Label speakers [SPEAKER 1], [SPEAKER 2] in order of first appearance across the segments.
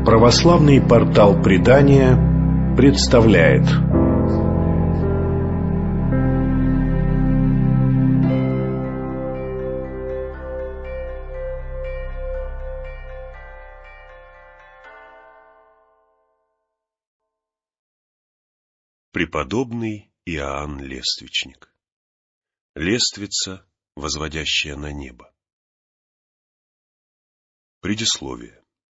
[SPEAKER 1] Православный портал Предания представляет.
[SPEAKER 2] Преподобный Иоанн Лествичник. Лествица, возводящая на небо. Предисловие.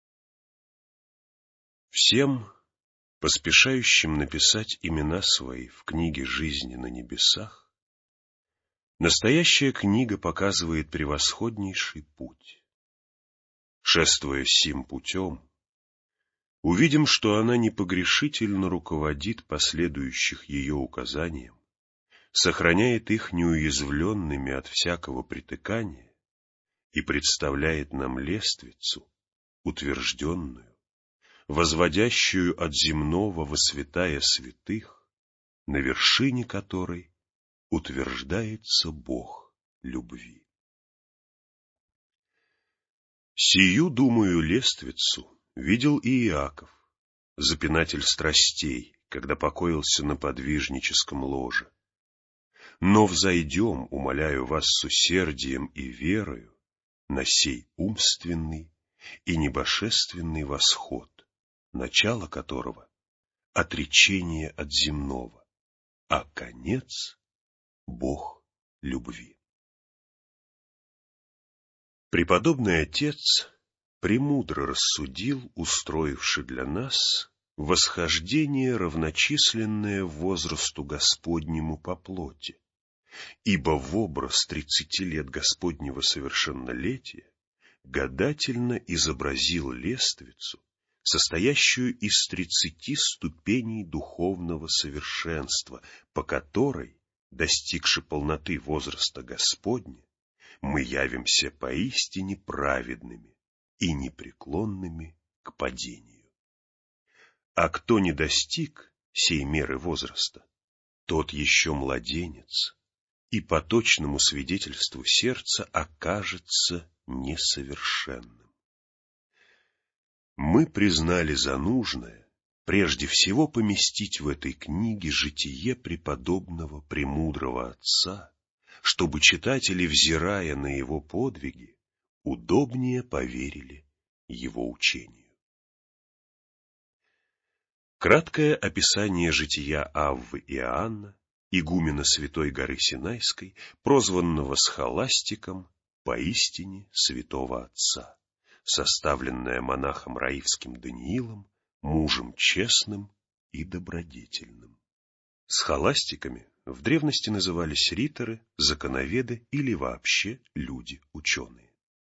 [SPEAKER 2] Всем, поспешающим написать имена свои в книге жизни на небесах, настоящая книга показывает превосходнейший путь. Шествуя сим путем, увидим, что она непогрешительно руководит последующих ее указаниям, сохраняет их неуязвленными от всякого притыкания и представляет нам лествицу, утвержденную, возводящую от земного во святая святых, на вершине которой утверждается Бог любви. Сию, думаю, лествицу видел и Иаков, запинатель страстей, когда покоился на подвижническом ложе. Но взойдем, умоляю вас, с усердием и верою на сей умственный и небожественный восход, начало которого — отречение от земного, а конец — Бог любви. Преподобный отец премудро рассудил, устроивши для нас восхождение, равночисленное возрасту Господнему по плоти, ибо в образ 30 лет Господнего совершеннолетия гадательно изобразил лествицу, состоящую из 30 ступеней духовного совершенства, по которой, достигши полноты возраста Господня, мы явимся поистине праведными и непреклонными к падению. А кто не достиг сей меры возраста, тот еще младенец, и по точному свидетельству сердца окажется несовершенным. Мы признали за нужное прежде всего поместить в этой книге житие преподобного премудрого отца, чтобы читатели, взирая на его подвиги, удобнее поверили его учению. Краткое описание жития Аввы Иоанна, игумена Святой горы Синайской, прозванного схоластиком поистине святого отца, составленное монахом раивским Даниилом, мужем честным и добродетельным. Схоластиками в древности назывались риторы, законоведы или вообще люди-ученые.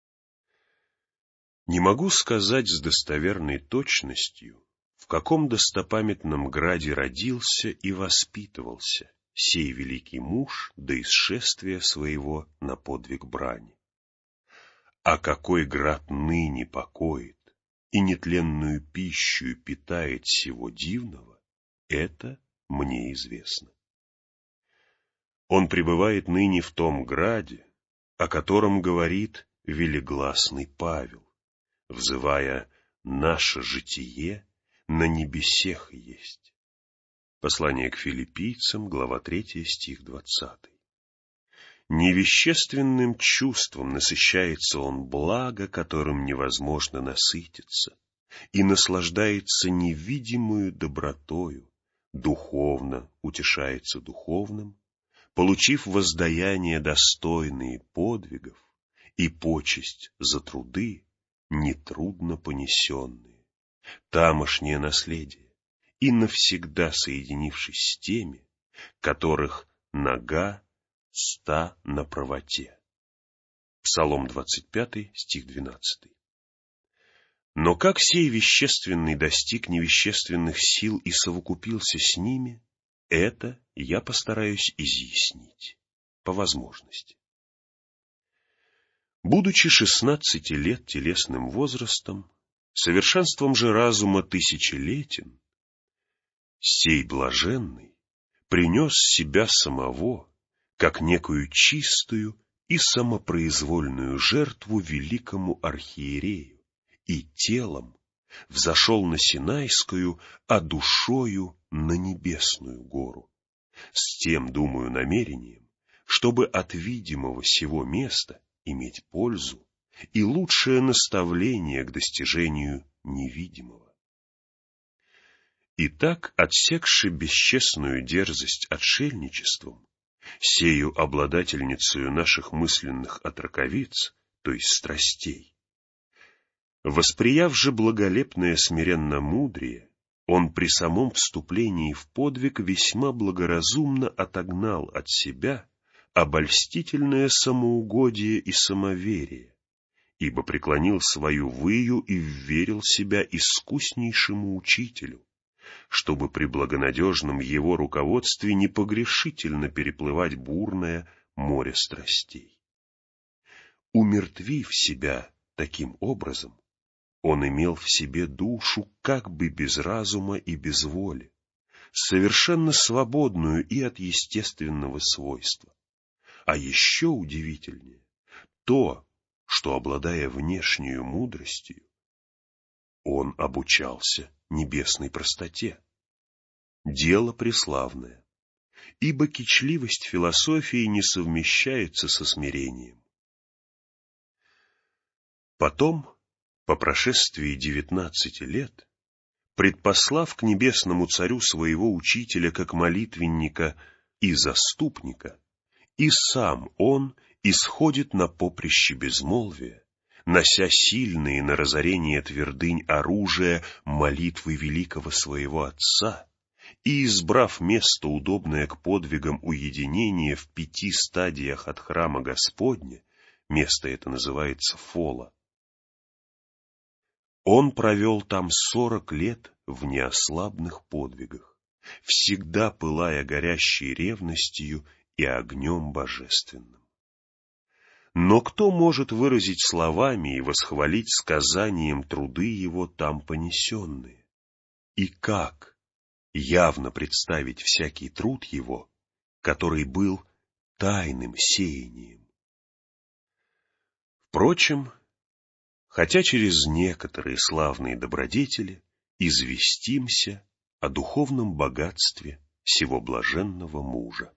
[SPEAKER 2] Не могу сказать с достоверной точностью, в каком достопамятном граде родился и воспитывался сей великий муж до исшествия своего на подвиг брани. А какой град ныне покоит и нетленную пищу питает сего дивного, это мне известно. Он пребывает ныне в том граде, о котором говорит велегласный Павел, взывая «наше житие на небесех есть». Послание к филиппийцам, глава 3, стих 20. Невещественным чувством насыщается он благо, которым невозможно насытиться, и наслаждается невидимую добротою, духовно утешается духовным, получив воздаяние достойные подвигов и почесть за труды, нетрудно понесенные, тамошнее наследие, и навсегда соединившись с теми, которых нога ста на правоте. Псалом 25, стих 12. Но как сей вещественный достиг невещественных сил и совокупился с ними, это я постараюсь изъяснить по возможности. Будучи 16 лет телесным возрастом, совершенством же разума тысячелетен, сей блаженный принес себя самого, как некую чистую и самопроизвольную жертву великому архиерею, и телом взошел на Синайскую, а душою на Небесную гору, с тем, думаю, намерением, чтобы от видимого сего места иметь пользу и лучшее наставление к достижению невидимого. Итак, отсекши бесчестную дерзость отшельничеством, сею обладательницею наших мысленных отроковиц, то есть страстей, восприяв же благолепное смиренно-мудрие, он при самом вступлении в подвиг весьма благоразумно отогнал от себя обольстительное самоугодие и самоверие, ибо преклонил свою выю и вверил себя искуснейшему учителю, чтобы при благонадежном его руководстве непогрешительно переплывать бурное море страстей. Умертвив себя таким образом, он имел в себе душу как бы без разума и без воли, совершенно свободную и от естественного свойства. А еще удивительнее то, что, обладая внешнею мудростью, он обучался небесной простоте. Дело преславное, ибо кичливость философии не совмещается со смирением. Потом, по прошествии 19 лет, предпослав к небесному царю своего учителя как молитвенника и заступника, и сам он исходит на поприще безмолвия, нося сильные на разорение твердынь оружия молитвы великого своего отца, и, избрав место, удобное к подвигам уединения в 5 стадиях от храма Господня, место это называется Фола, он провел там 40 лет в неослабных подвигах, всегда пылая горящей ревностью и огнем божественным. Но кто может выразить словами и восхвалить сказанием труды его там понесенные? И как явно представить всякий труд его, который был тайным сеянием? Впрочем, хотя через некоторые славные добродетели известимся о духовном богатстве сего блаженного мужа.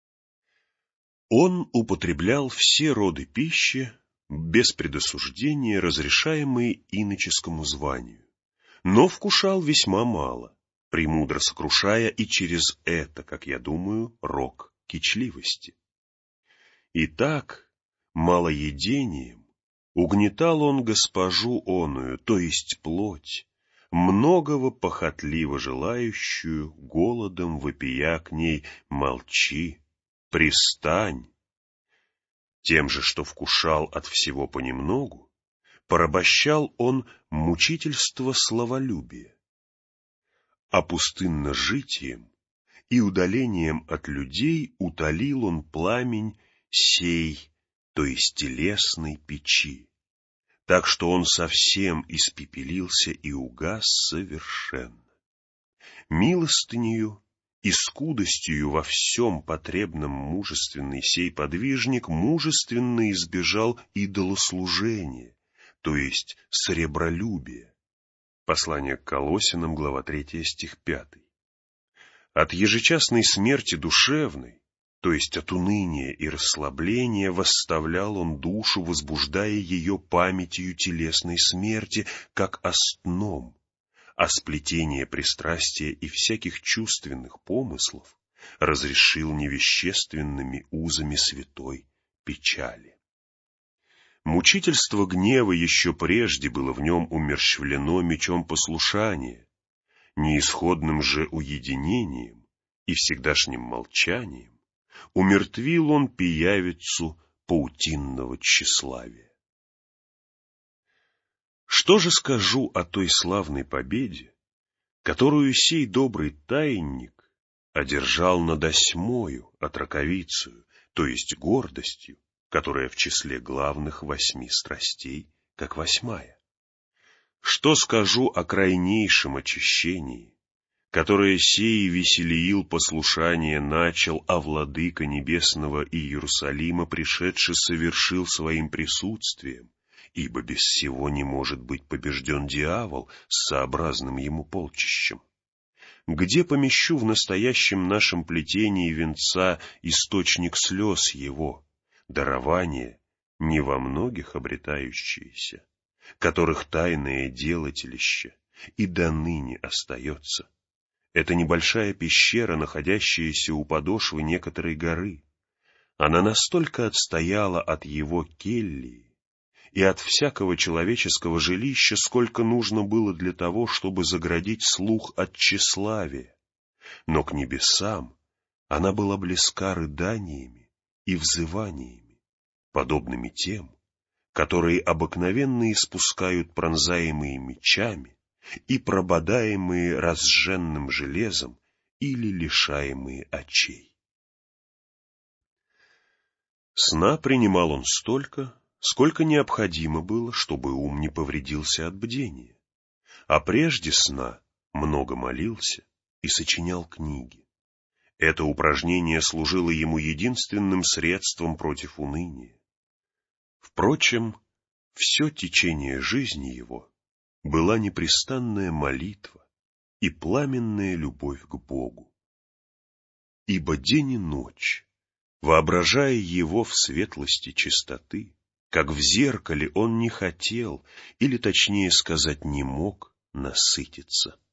[SPEAKER 2] Он употреблял все роды пищи, без предосуждения разрешаемые иноческому званию, но вкушал весьма мало, премудро сокрушая и через это, как я думаю, рок кичливости. Итак, малоедением угнетал он госпожу оную, то есть плоть, многого похотливо желающую, голодом вопия к ней: молчи, пристань. Тем же, что вкушал от всего понемногу, порабощал он мучительство словолюбия. А пустынно-житием и удалением от людей утолил он пламень сей, то есть телесной печи, так что он совсем испепелился и угас совершенно. Милостынею и скудостью во всем потребном мужественный сей подвижник мужественно избежал идолослужения, то есть сребролюбия. Послание к Колоссянам, глава 3, стих 5. От ежечасной смерти душевной, то есть от уныния и расслабления, восставлял он душу, возбуждая ее памятью телесной смерти, как о сном, а сплетение пристрастия и всяких чувственных помыслов разрешил невещественными узами святой печали. Мучительство гнева еще прежде было в нем умерщвлено мечом послушания, неисходным же уединением и всегдашним молчанием умертвил он пиявицу паутинного тщеславия. Что же скажу о той славной победе, которую сей добрый таинник одержал над 8-ю отроковицею, то есть гордостью, которая в числе главных 8 страстей, как 8-я? Что скажу о крайнейшем очищении, которое сей Веселиил послушание начал, а владыка небесного Иерусалима, пришедший, совершил своим присутствием, ибо без сего не может быть побежден дьявол с сообразным ему полчищем. Где помещу в настоящем нашем плетении венца источник слез его, дарование, не во многих обретающиеся, которых тайное делателище и до ныне остается? Это небольшая пещера, находящаяся у подошвы некоторой горы. Она настолько отстояла от его кельи и от всякого человеческого жилища, сколько нужно было для того, чтобы заградить слух от тщеславия. Но к небесам она была близка рыданиями и взываниями, подобными тем, которые обыкновенно испускают пронзаемые мечами и прободаемые разженным железом или лишаемые очей. Сна принимал он столько, сколько необходимо было, чтобы ум не повредился от бдения, а прежде сна много молился и сочинял книги. Это упражнение служило ему единственным средством против уныния. Впрочем, все течение жизни его была непрестанная молитва и пламенная любовь к Богу. Ибо день и ночь, воображая его в светлости чистоты, как в зеркале, он не хотел, или точнее сказать не мог, насытиться.